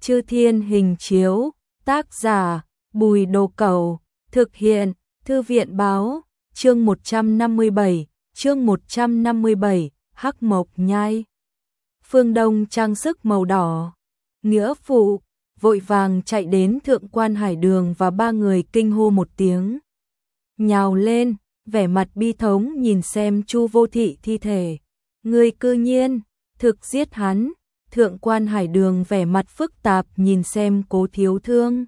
Chư Thiên Hình Chiếu, tác giả, Bùi Đồ Cẩu, thực hiện, Thư viện Báo, chương 157, Hắc Mộc Nhai. Phương Đông trang sức màu đỏ, nghĩa phụ, vội vàng chạy đến Thượng Quan Hải Đường và ba người kinh hô một tiếng. Nhào lên, vẻ mặt bi thống nhìn xem Chu Vô Thị thi thể. Người cư nhiên, thực giết hắn. Thượng Quan Hải Đường vẻ mặt phức tạp nhìn xem Cố Thiếu Thương.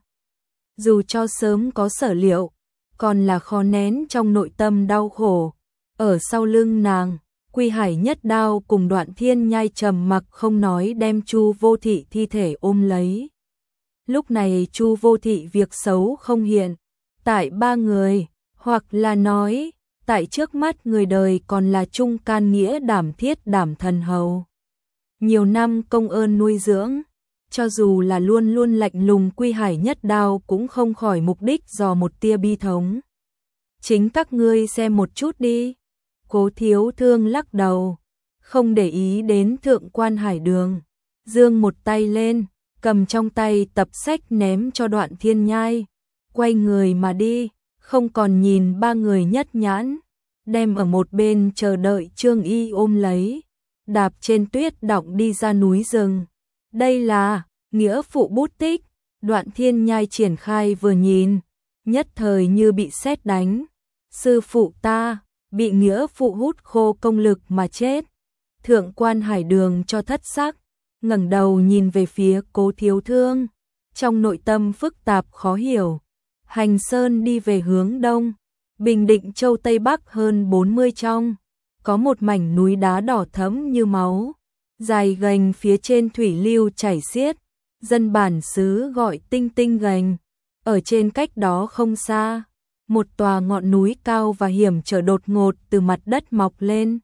Dù cho sớm có sở liệu, còn là khó nén trong nội tâm đau khổ. Ở sau lưng nàng, Quy Hải nhất đao cùng Đoạn Thiên Nhai trầm mặc không nói đem Chu Vô Thị thi thể ôm lấy. Lúc này Chu Vô Thị việc xấu không hiện, tại ba người, hoặc là nói, tại trước mắt người đời còn là trung can nghĩa đảm thiết đảm thần hầu. Nhiều năm công ơn nuôi dưỡng, cho dù là luôn luôn lạnh lùng Quy Hải nhất đao cũng không khỏi mục đích dò một tia bi thống. Chính các ngươi xem một chút đi. Cố Thiếu Thương lắc đầu, không để ý đến Thượng Quan Hải Đường, giương một tay lên, cầm trong tay tập sách ném cho Đoạn Thiên Nhai, quay người mà đi, không còn nhìn ba người nhất nhãn, đem ở một bên chờ đợi Trương Y ôm lấy, đạp trên tuyết đọng đi ra núi rừng. Đây là nghĩa phụ bút tích. Đoạn Thiên Nhai triển khai vừa nhìn, nhất thời như bị sét đánh. Sư phụ ta bị nghĩa phụ hút khô công lực mà chết. Thượng Quan Hải Đường cho thất sắc, ngẩng đầu nhìn về phía Cố Thiếu Thương, trong nội tâm phức tạp khó hiểu. Hành Sơn đi về hướng đông, Bình Định Châu Tây Bắc hơn 40 trong, có một mảnh núi đá đỏ thẫm như máu, dài gành phía trên thủy lưu chảy xiết, dân bản xứ gọi Tinh Tinh gành. Ở trên cách đó không xa, một tòa ngọn núi cao và hiểm trở đột ngột từ mặt đất mọc lên.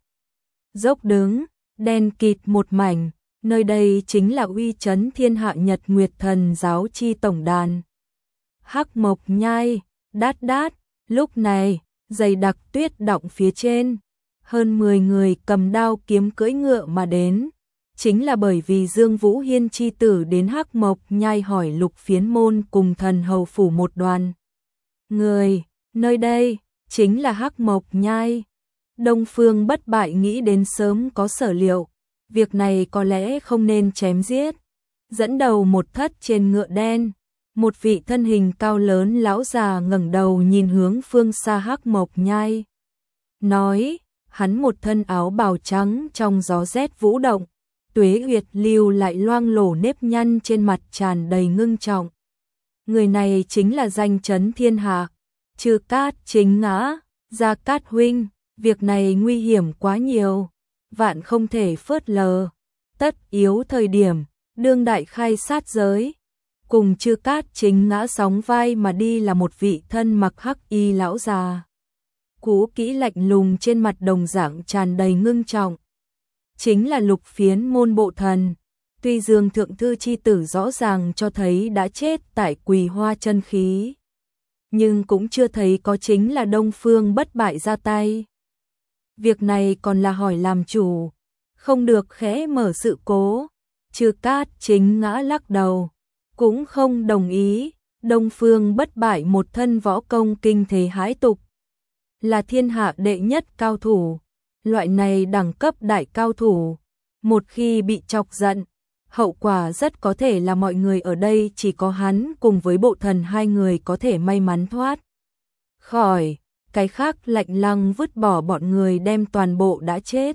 Dốc đứng, đen kịt một mảnh, nơi đây chính là uy chấn thiên hạ Nhật Nguyệt Thần giáo chi tổng đàn. Hắc Mộc Nhai, đát đát, lúc này, dày đặc tuyết đọng phía trên, hơn 10 người cầm đao kiếm cưỡi ngựa mà đến. Chính là bởi vì Dương Vũ Hiên chi tử đến Hắc Mộc Nhai hỏi Lục Phiến Môn cùng Thần Hầu phủ một đoàn người, nơi đây chính là Hắc Mộc Nhai. Đông Phương Bất Bại nghĩ đến sớm có sở liệu, việc này có lẽ không nên chém giết. Dẫn đầu một thất trên ngựa đen, một vị thân hình cao lớn lão già ngẩng đầu nhìn hướng phương xa Hắc Mộc Nhai, nói, hắn một thân áo bào trắng trong gió rét vũ động, tuế huyệt lưu lại loang lổ nếp nhăn trên mặt tràn đầy ngưng trọng. Người này chính là danh chấn thiên hạ, Trư Cát Chính Ngã. Gia Cát huynh, việc này nguy hiểm quá nhiều, vạn không thể phớt lờ, tất yếu thời điểm, đương đại khai sát giới. Cùng Trư Cát Chính Ngã sóng vai mà đi là một vị thân mặc hắc y lão già, cũ kỹ lạnh lùng trên mặt đồng dạng tràn đầy ngưng trọng. Chính là Lục Phiến Môn bộ thần. Tuy Dương Thượng Thư chi tử rõ ràng cho thấy đã chết tại Quỳ Hoa chân khí, nhưng cũng chưa thấy có chính là Đông Phương Bất Bại ra tay. Việc này còn là hỏi làm chủ, không được khẽ mở sự cố. Trư Cát Chính Ngã lắc đầu, cũng không đồng ý. Đông Phương Bất Bại một thân võ công kinh thế hãi tục, là thiên hạ đệ nhất cao thủ. Loại này đẳng cấp đại cao thủ, một khi bị chọc giận, hậu quả rất có thể là mọi người ở đây chỉ có hắn cùng với bộ thần hai người có thể may mắn thoát khỏi, cái khác lạnh lăng vứt bỏ bọn người đem toàn bộ đã chết.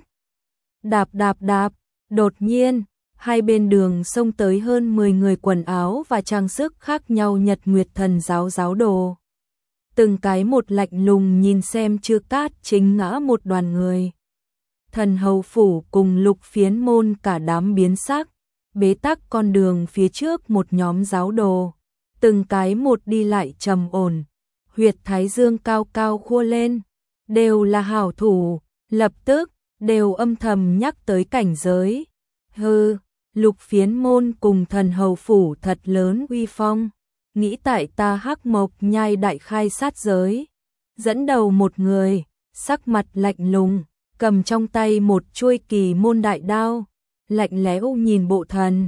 Đạp đạp đạp, đột nhiên, hai bên đường xông tới hơn 10 người quần áo và trang sức khác nhau Nhật Nguyệt Thần giáo giáo đồ. Từng cái một lạnh lùng nhìn xem Trư Cát Chính Ngã một đoàn người. Thần Hầu phủ cùng Lục Phiến Môn cả đám biến sắc, bế tắc con đường phía trước một nhóm giáo đồ. Từng cái một đi lại trầm ổn, huyệt thái dương cao cao khua lên, đều là hảo thủ, lập tức đều âm thầm nhắc tới cảnh giới. Hừ, Lục Phiến Môn cùng Thần Hầu phủ thật lớn uy phong, nghĩ tại ta Hắc Mộc Nhai đại khai sát giới. Dẫn đầu một người, sắc mặt lạnh lùng, cầm trong tay một chuôi Kỳ Môn đại đao, lạnh lẽo nhìn bộ thần.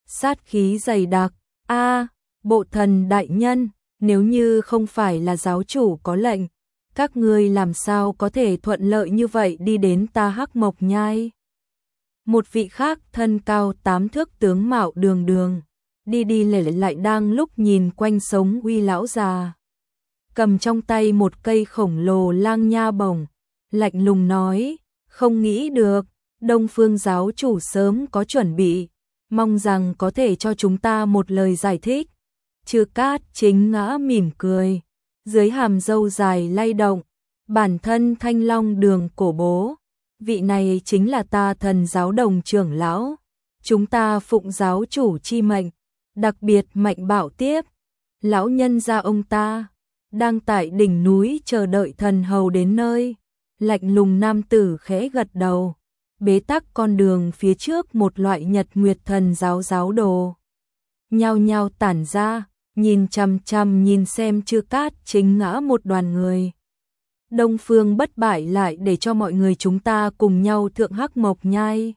sát khí dày đặc. A, bộ thần đại nhân, nếu như không phải là giáo chủ có lệnh, các ngươi làm sao có thể thuận lợi như vậy đi đến ta Hắc Mộc Nhai? Một vị khác thân cao 8 thước tướng mạo đường đường, đi đi lể lại đang lúc nhìn quanh sống uy lão già. Cầm trong tay một cây khổng lồ lang nha bổng, lạnh lùng nói, không nghĩ được, Đông Phương giáo chủ sớm có chuẩn bị, mong rằng có thể cho chúng ta một lời giải thích. Chư Cát Chính Ngã mỉm cười, dưới hàm râu dài lay động, bản thân Thanh Long Đường cổ bố, vị này chính là ta Thần giáo đồng trưởng lão, chúng ta phụng giáo chủ chi mệnh, đặc biệt mạnh bạo tiếp, lão nhân gia ông ta đang tại đỉnh núi chờ đợi thần hầu đến nơi. Lạnh lùng nam tử khẽ gật đầu, bế tắc con đường phía trước một loại Nhật Nguyệt Thần giáo giáo đồ nhao nhao tản ra, nhìn chằm chằm nhìn xem Chư Cát Chính Ngã một đoàn người. Đông Phương bất bại lại để cho mọi người chúng ta cùng nhau thượng Hắc Mộc Nhai.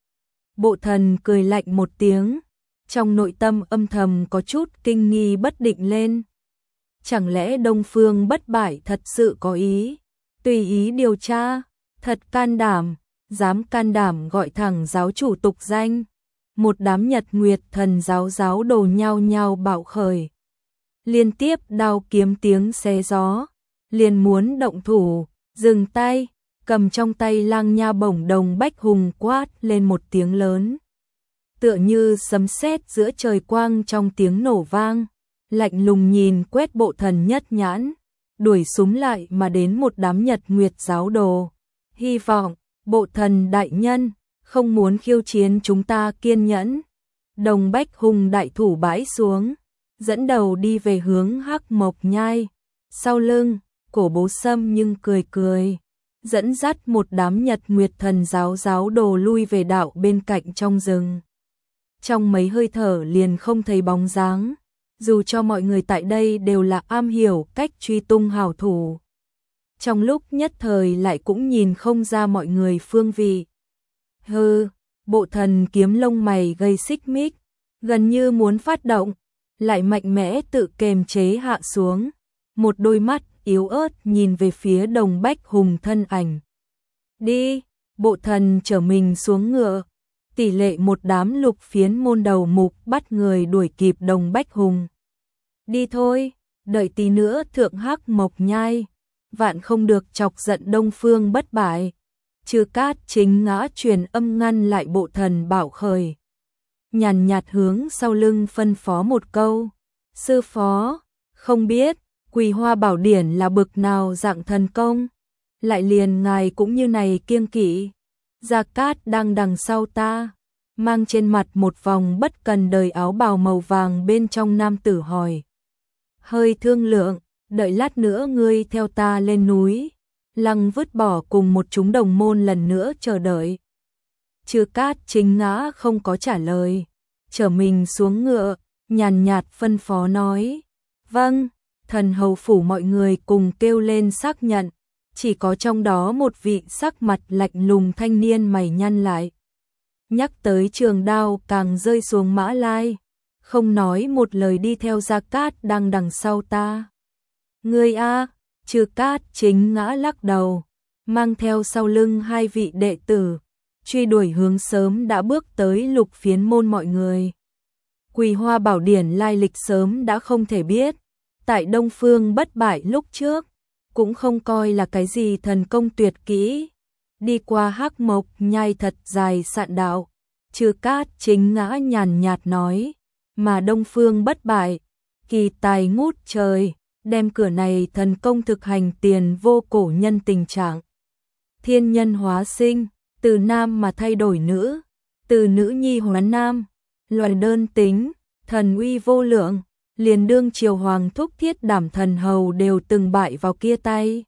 Bộ thần cười lạnh một tiếng, trong nội tâm âm thầm có chút kinh nghi bất định lên. Chẳng lẽ Đông Phương bất bại thật sự có ý tùy ý điều tra, thật can đảm, dám can đảm gọi thẳng giáo chủ tục danh. Một đám Nhật Nguyệt Thần giáo giáo đồ nhao nhao bạo khởi. Liên tiếp đao kiếm tiếng xé gió, liền muốn động thủ, dừng tay, cầm trong tay lang nha bổng đồng bách hùng quát lên một tiếng lớn. Tựa như sấm sét giữa trời quang trong tiếng nổ vang, lạnh lùng nhìn quét bộ thần nhất nhãn, đuổi súng lại mà đến một đám Nhật Nguyệt giáo đồ. Hy vọng, bộ thần đại nhân, không muốn khiêu chiến chúng ta kiên nhẫn. Đồng bách hùng đại thủ bãi xuống, dẫn đầu đi về hướng Hắc Mộc Nhai. Sau lưng, cổ bố sâm nhưng cười cười, dẫn dắt một đám Nhật Nguyệt Thần giáo giáo đồ lui về đạo bên cạnh trong rừng. Trong mấy hơi thở liền không thấy bóng dáng, dù cho mọi người tại đây đều là am hiểu cách truy tung hảo thủ. Trong lúc nhất thời lại cũng nhìn không ra mọi người phương vị. Hừ, bộ thần kiếm lông mày gây xích mích, gần như muốn phát động, lại mạnh mẽ tự kềm chế hạ xuống. Một đôi mắt yếu ớt nhìn về phía Đồng Bách Hùng thân ảnh. Đi, bộ thần trở mình xuống ngựa, tỷ lệ một đám lục phiến môn đầu mục bắt người đuổi kịp Đồng Bách Hùng. Đi thôi, đợi tí nữa thượng Hắc Mộc Nhai, vạn không được chọc giận Đông Phương bất bại. Chư Cát Chính Ngã truyền âm ngăn lại bộ thần bảo khởi. Nhàn nhạt hướng sau lưng phân phó một câu. Sư phó, không biết, Quỳ Hoa Bảo Điển là bực nào dạng thần công, lại liền ngài cũng như này kiêng kỵ. Gia Cát đang đằng sau ta, mang trên mặt một vòng bất cần đời áo bào màu vàng bên trong nam tử hỏi. Hơi thương lượng, đợi lát nữa ngươi theo ta lên núi. Lăng vứt bỏ cùng một chúng đồng môn lần nữa chờ đợi. Chư Cát Chính Ngã không có trả lời, trở mình xuống ngựa, nhàn nhạt phân phó nói. Vâng, thần hầu phủ mọi người cùng kêu lên xác nhận, chỉ có trong đó một vị sắc mặt lạnh lùng thanh niên mày nhăn lại. Nhắc tới trường đao càng rơi xuống mã lai, không nói một lời đi theo Gia Cát đang đằng sau ta. Ngươi a, Chư Cát Chính Ngã lắc đầu, mang theo sau lưng hai vị đệ tử, truy đuổi hướng sớm đã bước tới lục phiến môn mọi người. Quỳ Hoa Bảo Điển lai lịch sớm đã không thể biết, tại Đông Phương bất bại lúc trước, cũng không coi là cái gì thần công tuyệt kỹ. Đi qua Hắc Mộc Nhai thật dài sạn đạo, Chư Cát Chính Ngã nhàn nhạt nói, mà Đông Phương bất bại, kỳ tài ngút trời, đem cửa này thần công thực hành tiền vô cổ nhân tình trạng. Thiên nhân hóa sinh, từ nam mà thay đổi nữ, từ nữ nhi hóa nam, loài đơn tính, thần uy vô lượng, liền đương triều hoàng thúc Thiết Đảm thần hầu đều từng bại vào kia tay.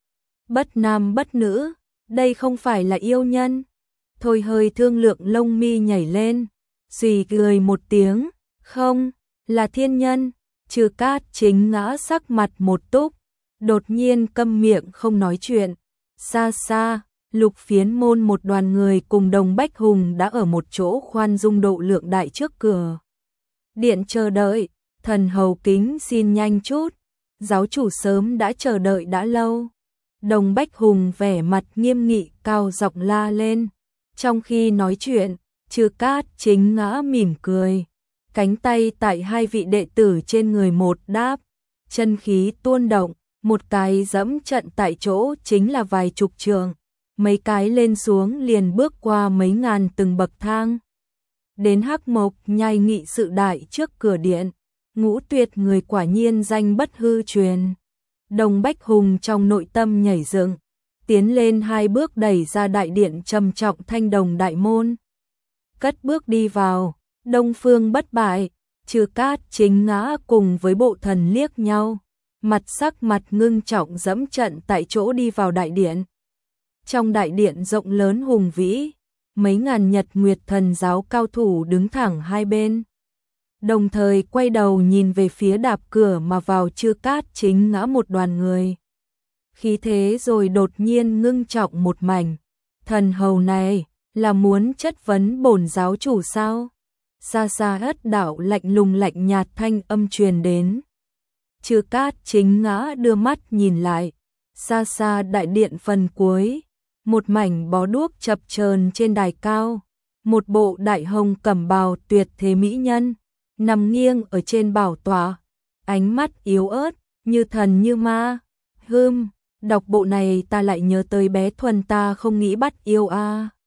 Bất nam bất nữ, đây không phải là yêu nhân. Thôi hơi thương lượng lông mi nhảy lên, xùy cười một tiếng, không, là thiên nhân. Chư Cát Chính Ngã sắc mặt một túc, đột nhiên câm miệng không nói chuyện. Xa xa, Lục Phiến Môn một đoàn người cùng Đồng Bách Hùng đã ở một chỗ khoan dung độ lượng đại trước cửa điện chờ đợi. Thần hầu kính xin nhanh chút, giáo chủ sớm đã chờ đợi đã lâu. Đồng Bách Hùng vẻ mặt nghiêm nghị cao giọng la lên. Trong khi nói chuyện, Trư Cát Chính Ngã mỉm cười, cánh tay tại hai vị đệ tử trên người một đáp, chân khí tuôn động, một cái dẫm trận tại chỗ chính là vài chục trượng, mấy cái lên xuống liền bước qua mấy ngàn từng bậc thang. Đến Hắc Mộc Nhai nghị sự đại trước cửa điện, Ngũ Tuyệt người quả nhiên danh bất hư truyền. Đồng Bách Hùng trong nội tâm nhảy dựng, tiến lên hai bước đẩy ra đại điện trầm trọng thanh đồng đại môn. Cất bước đi vào, Đông Phương Bất Bại, Trư Cát Chính Ngã cùng với Bộ Thần liếc nhau, mặt sắc mặt ngưng trọng dẫm trận tại chỗ đi vào đại điện. Trong đại điện rộng lớn hùng vĩ, mấy ngàn Nhật Nguyệt Thần giáo cao thủ đứng thẳng hai bên, đồng thời quay đầu nhìn về phía đạp cửa mà vào Trư Cát Chính Ngã một đoàn người. Khí thế rồi đột nhiên ngưng trọng một mảnh. Thần hầu này là muốn chất vấn bổn giáo chủ sao? Xa xa Ất Đạo lạnh lùng lạnh nhạt thanh âm truyền đến. Trư Cát Chính Ngã đưa mắt nhìn lại, xa xa đại điện phần cuối, một mảnh bó đuốc chập chờn trên đài cao, một bộ đại hồng cẩm bào tuyệt thế mỹ nhân nằm nghiêng ở trên bảo tọa, ánh mắt yếu ớt, như thần như ma. Đọc bộ này ta lại nhớ tới bé Thuần ta không nghĩ bắt yêu a.